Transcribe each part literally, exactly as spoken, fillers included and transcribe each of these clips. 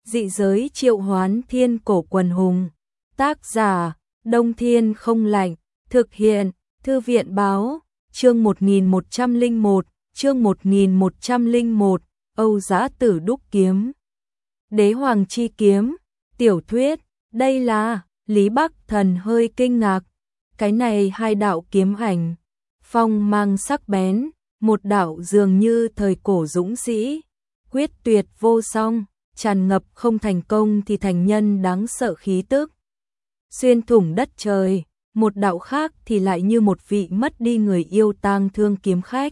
Dị giới triệu hoán thiên cổ quần hùng. Tác giả, Đông Thiên không lạnh. Thực hiện, Thư viện báo. Chương một nghìn một trăm lẻ một, chương một nghìn một trăm lẻ một, Âu Dã Tử đúc kiếm. Đế Hoàng chi kiếm, tiểu thuyết, đây là, Lý Bắc Thần hơi kinh ngạc. Cái này hai đạo kiếm ảnh, phong mang sắc bén, một đạo dường như thời cổ dũng sĩ, quyết tuyệt vô song, tràn ngập không thành công thì thành nhân đáng sợ khí tức. Xuyên thủng đất trời, một đạo khác thì lại như một vị mất đi người yêu tang thương kiếm khách.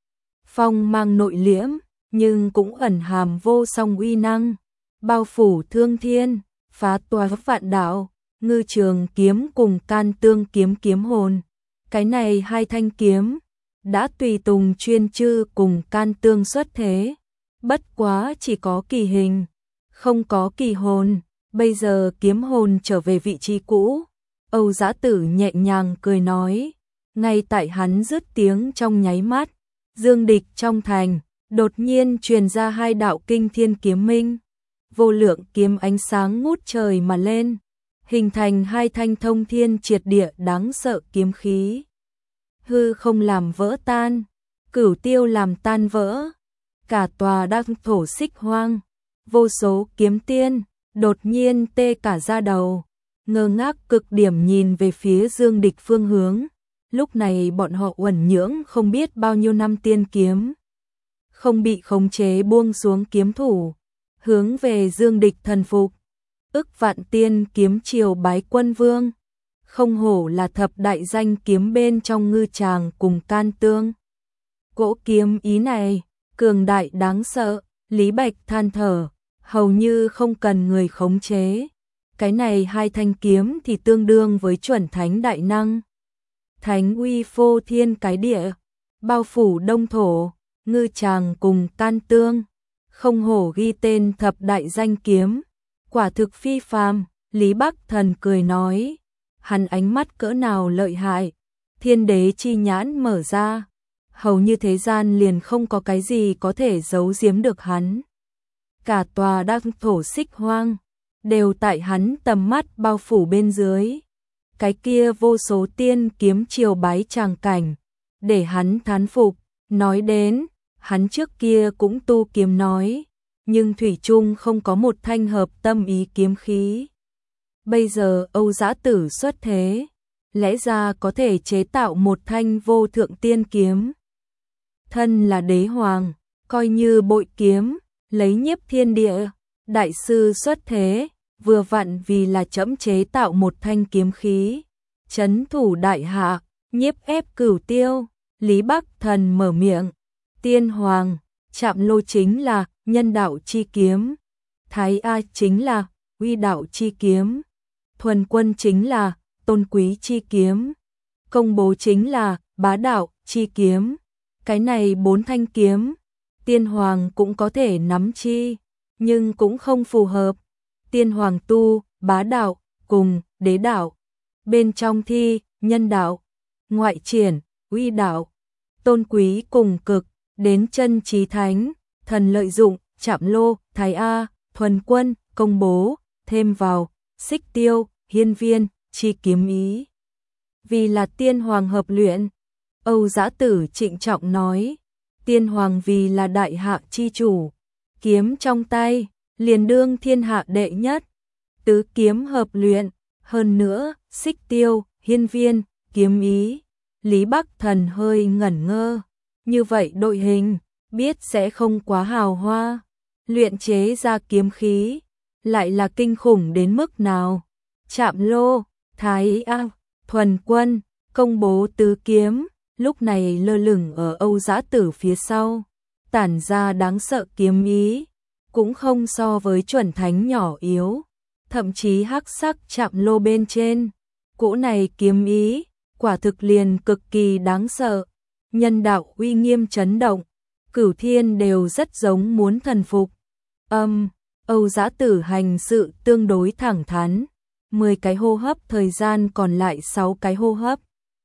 Phong mang nội liễm, nhưng cũng ẩn hàm vô song uy năng, bao phủ thương thiên, phá toái vạn đạo, Ngư Trường kiếm cùng Can Tương kiếm kiếm hồn. Cái này hai thanh kiếm, đã tùy tùng chuyên chư cùng Can Tương xuất thế. Bất quá chỉ có kỳ hình, không có kỳ hồn, bây giờ kiếm hồn trở về vị trí cũ. Âu Dã Tử nhẹ nhàng cười nói, ngay tại hắn dứt tiếng trong nháy mắt, Dương Địch trong thành, đột nhiên truyền ra hai đạo kinh thiên kiếm minh. Vô lượng kiếm ánh sáng ngút trời mà lên, hình thành hai thanh thông thiên triệt địa đáng sợ kiếm khí. Hư không làm vỡ tan, cửu tiêu làm tan vỡ, cả tòa đăng thổ xích hoang, vô số kiếm tiên, đột nhiên tê cả da đầu, ngơ ngác cực điểm nhìn về phía Dương Địch phương hướng. Lúc này bọn họ uẩn nhưỡng không biết bao nhiêu năm tiên kiếm, không bị khống chế buông xuống kiếm thủ, hướng về Dương Địch thần phục. Ức vạn tiên kiếm triều bái quân vương, không hổ là thập đại danh kiếm bên trong Ngư Tràng cùng Can Tương. Cỗ kiếm ý này, cường đại đáng sợ, Lý Bạch than thở, hầu như không cần người khống chế. Cái này hai thanh kiếm thì tương đương với chuẩn thánh đại năng. Thánh uy phô thiên cái địa, bao phủ đông thổ, Ngư Tràng cùng Can Tương. Không hổ ghi tên thập đại danh kiếm, quả thực phi phàm. Lý Bắc Thần cười nói, hắn ánh mắt cỡ nào lợi hại, thiên đế chi nhãn mở ra, hầu như thế gian liền không có cái gì có thể giấu giếm được hắn. Cả tòa đăng thổ xích hoang, đều tại hắn tầm mắt bao phủ bên dưới. Cái kia vô số tiên kiếm triều bái tràng cảnh, để hắn thán phục. Nói đến, hắn trước kia cũng tu kiếm nói, nhưng thủy chung không có một thanh hợp tâm ý kiếm khí. Bây giờ Âu Dã Tử xuất thế, lẽ ra có thể chế tạo một thanh vô thượng tiên kiếm. Thân là đế hoàng, coi như bội kiếm, lấy nhiếp thiên địa, đại sư xuất thế, vừa vặn vì là trẫm chế tạo một thanh kiếm khí, trấn thủ đại hạ, nhiếp ép cửu tiêu. Lý Bắc Thần mở miệng, tiên hoàng, Trạm Lô chính là nhân đạo chi kiếm, Thái A chính là uy đạo chi kiếm, Thuần Quân chính là tôn quý chi kiếm, Công Bố chính là bá đạo chi kiếm. Cái này bốn thanh kiếm, tiên hoàng cũng có thể nắm chi, nhưng cũng không phù hợp. Tiên hoàng tu bá đạo cùng đế đạo, bên trong thi nhân đạo, ngoại triển uy đạo, tôn quý cùng cực, đến chân trí thánh, thần lợi dụng, Trạm Lô, Thái A, Thuần Quân, Công Bố, thêm vào xích tiêu, hiên viên, chi kiếm ý. Vì là tiên hoàng hợp luyện, Âu Dã Tử trịnh trọng nói, tiên hoàng vì là đại hạ chi chủ, kiếm trong tay, liền đương thiên hạ đệ nhất, tứ kiếm hợp luyện, hơn nữa, xích tiêu, hiên viên, kiếm ý. Lý Bắc Thần hơi ngẩn ngơ, như vậy đội hình, biết sẽ không quá hào hoa, luyện chế ra kiếm khí, lại là kinh khủng đến mức nào. Trạm Lô, Thái A, Thuần Quân, Công Bố tứ kiếm, lúc này lơ lửng ở Âu Dã Tử phía sau, tản ra đáng sợ kiếm ý, cũng không so với chuẩn thánh nhỏ yếu, thậm chí hắc sắc Trạm Lô bên trên, cỗ này kiếm ý, quả thực liền cực kỳ đáng sợ, nhân đạo uy nghiêm chấn động, cửu thiên đều rất giống muốn thần phục. Âm, Âu Dã Tử hành sự tương đối thẳng thắn, mười cái hô hấp thời gian còn lại sáu cái hô hấp.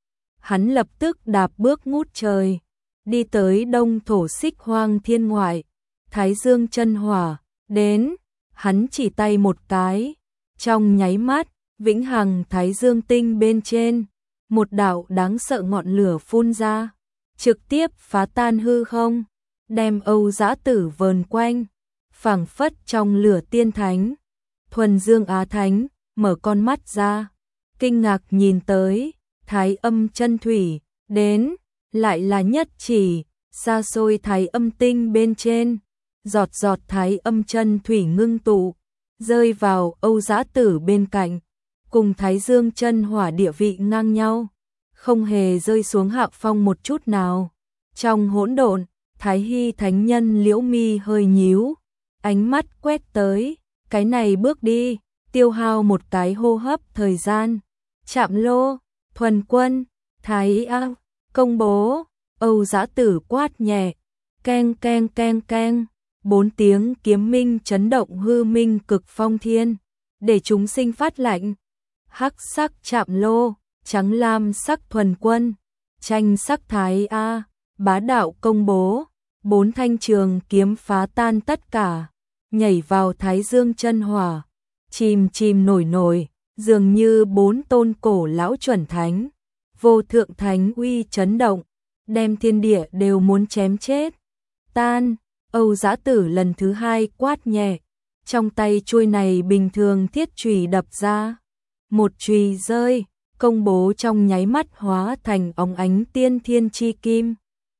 Hắn lập tức đạp bước ngút trời, đi tới đông thổ xích hoang thiên ngoại, Thái Dương chân hỏa, đến, hắn chỉ tay một cái, trong nháy mắt, vĩnh hằng thái dương tinh bên trên, một đạo đáng sợ ngọn lửa phun ra, trực tiếp phá tan hư không, đem Âu Dã Tử vờn quanh, phảng phất trong lửa tiên thánh. Thuần Dương Á Thánh mở con mắt ra, kinh ngạc nhìn tới, Thái Âm chân thủy đến, lại là nhất chỉ, xa xôi Thái Âm tinh bên trên, giọt giọt Thái Âm chân thủy ngưng tụ, rơi vào Âu Dã Tử bên cạnh, cùng Thái Dương chân hỏa địa vị ngang nhau, không hề rơi xuống hạ phong một chút nào. Trong hỗn độn, Thái Hy thánh nhân liễu mi hơi nhíu, ánh mắt quét tới, cái này bước đi, tiêu hao một cái hô hấp thời gian. Chạm lô, thuần quân, Thái A, công bố, Âu Dã Tử quát nhẹ, keng keng keng keng, bốn tiếng kiếm minh chấn động hư minh cực phong thiên, để chúng sinh phát lạnh. Hắc sắc chạm lô, trắng lam sắc thuần quân, tranh sắc Thái A, bá đạo công bố, bốn thanh trường kiếm phá tan tất cả, nhảy vào Thái Dương chân hỏa, chìm chìm nổi nổi, dường như bốn tôn cổ lão chuẩn thánh, vô thượng thánh uy chấn động, đem thiên địa đều muốn chém chết. Tan, Âu Dã Tử lần thứ hai quát nhẹ, trong tay chuôi này bình thường thiết chùy đập ra, một chùy rơi, công bố trong nháy mắt hóa thành óng ánh tiên thiên chi kim.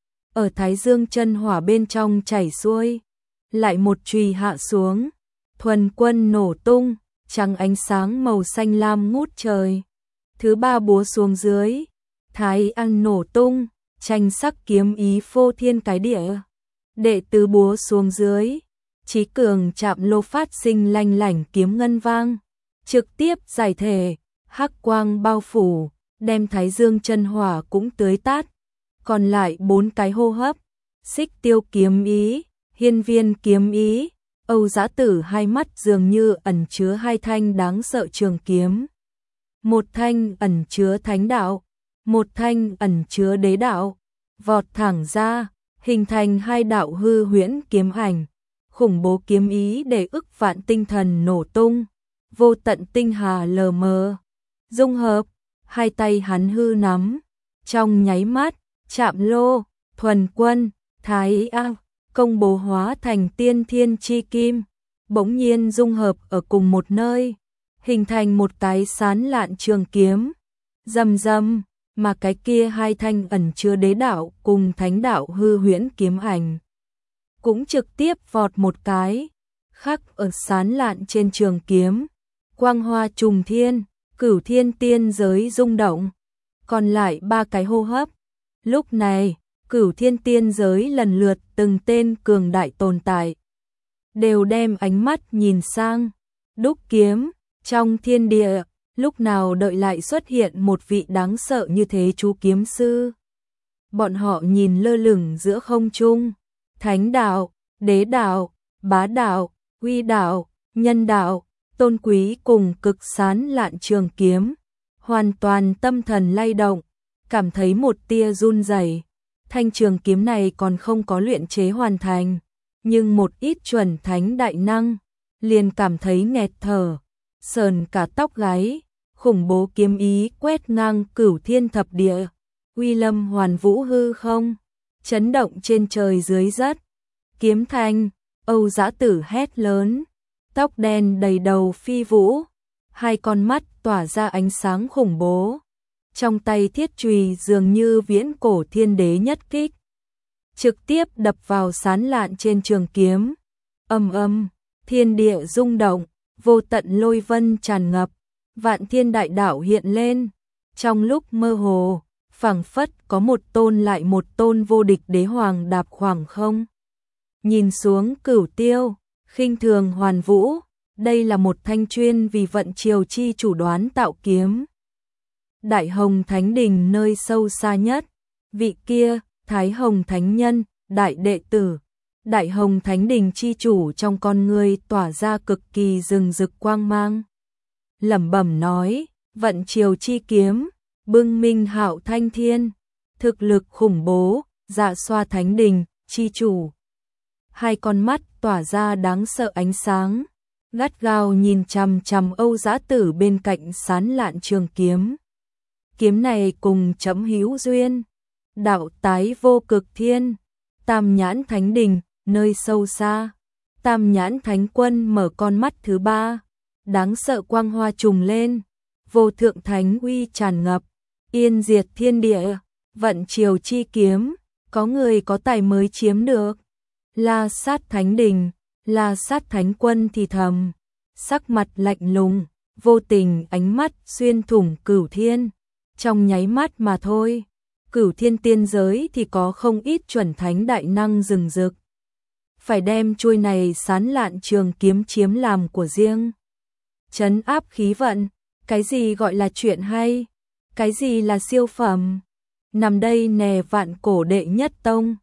Ở Thái Dương chân hỏa bên trong chảy xuôi, lại một chùy hạ xuống, thuần quân nổ tung, trắng ánh sáng màu xanh lam ngút trời. Thứ ba búa xuống dưới, Thái An nổ tung, tranh sắc kiếm ý phô thiên cái địa. Đệ tứ búa xuống dưới, Chí Cường chạm lô phát sinh lanh lảnh kiếm ngân vang, trực tiếp giải thể, hắc quang bao phủ, đem Thái Dương chân hỏa cũng tưới tát. Còn lại bốn cái hô hấp, Xích Tiêu kiếm ý, Hiên Viên kiếm ý, Âu Dã Tử hai mắt dường như ẩn chứa hai thanh đáng sợ trường kiếm. Một thanh ẩn chứa thánh đạo, một thanh ẩn chứa đế đạo, vọt thẳng ra, hình thành hai đạo hư huyễn kiếm ảnh, khủng bố kiếm ý để ức vạn tinh thần nổ tung, vô tận tinh hà lờ mờ, dung hợp, hai tay hắn hư nắm, trong nháy mắt, chạm lô, thuần quân, Thái A, công bố hóa thành tiên thiên chi kim, bỗng nhiên dung hợp ở cùng một nơi, hình thành một cái sán lạn trường kiếm. Rầm rầm, mà cái kia hai thanh ẩn chứa đế đạo cùng thánh đạo hư huyễn kiếm ảnh cũng trực tiếp vọt một cái, khắc ở sán lạn trên trường kiếm, quang hoa trùng thiên, cửu thiên tiên giới rung động. Còn lại ba cái hô hấp, lúc này, cửu thiên tiên giới lần lượt từng tên cường đại tồn tại, đều đem ánh mắt nhìn sang Đúc Kiếm. Trong thiên địa, lúc nào đợi lại xuất hiện một vị đáng sợ như thế chú kiếm sư. Bọn họ nhìn lơ lửng giữa không trung, thánh đạo, đế đạo, bá đạo, uy đạo, nhân đạo, tôn quý cùng cực sán lạn trường kiếm, hoàn toàn tâm thần lay động, cảm thấy một tia run rẩy. Thanh trường kiếm này còn không có luyện chế hoàn thành, nhưng một ít chuẩn thánh đại năng liền cảm thấy nghẹt thở, sờn cả tóc gáy, khủng bố kiếm ý quét ngang cửu thiên thập địa, uy lâm hoàn vũ hư không, chấn động trên trời dưới đất. Kiếm thanh, Âu Dã Tử hét lớn, tóc đen đầy đầu phi vũ, hai con mắt tỏa ra ánh sáng khủng bố. Trong tay thiết chùy dường như viễn cổ thiên đế nhất kích, trực tiếp đập vào sán lạn trên trường kiếm. Ầm ầm, thiên địa rung động, vô tận lôi vân tràn ngập, vạn thiên đại đạo hiện lên. Trong lúc mơ hồ, phảng phất có một tôn lại một tôn vô địch đế hoàng đạp khoảng không. Nhìn xuống cửu tiêu, khinh thường hoàn vũ, đây là một thanh chuyên vì vận triều chi chủ đoán tạo kiếm. Đại Hồng Thánh Đình nơi sâu xa nhất, vị kia, Thái Hồng Thánh Nhân, đại đệ tử, Đại Hồng Thánh Đình chi chủ trong con người tỏa ra cực kỳ rừng rực quang mang. Lẩm bẩm nói, vận triều chi kiếm, bưng minh hạo thanh thiên, thực lực khủng bố, dạ xoa Thánh Đình chi chủ. Hai con mắt tỏa ra đáng sợ ánh sáng, gắt gao nhìn chằm chằm Âu Dã Tử bên cạnh sán lạn trường kiếm. Kiếm này cùng chấm hữu duyên, đạo tái vô cực thiên, Tam Nhãn Thánh Đình, nơi sâu xa. Tam Nhãn Thánh Quân mở con mắt thứ ba, đáng sợ quang hoa trùng lên, vô thượng thánh uy tràn ngập, yên diệt thiên địa, vận triều chi kiếm, có người có tài mới chiếm được. La Sát Thánh Đình, La Sát Thánh Quân thì thầm, sắc mặt lạnh lùng, vô tình ánh mắt xuyên thủng cửu thiên, trong nháy mắt mà thôi. Cửu thiên tiên giới thì có không ít chuẩn thánh đại năng rừng rực. Phải đem chuôi này sán lạn trường kiếm chiếm làm của riêng. Trấn áp khí vận, cái gì gọi là chuyện hay, cái gì là siêu phẩm. Nằm đây nè vạn cổ đệ nhất tông,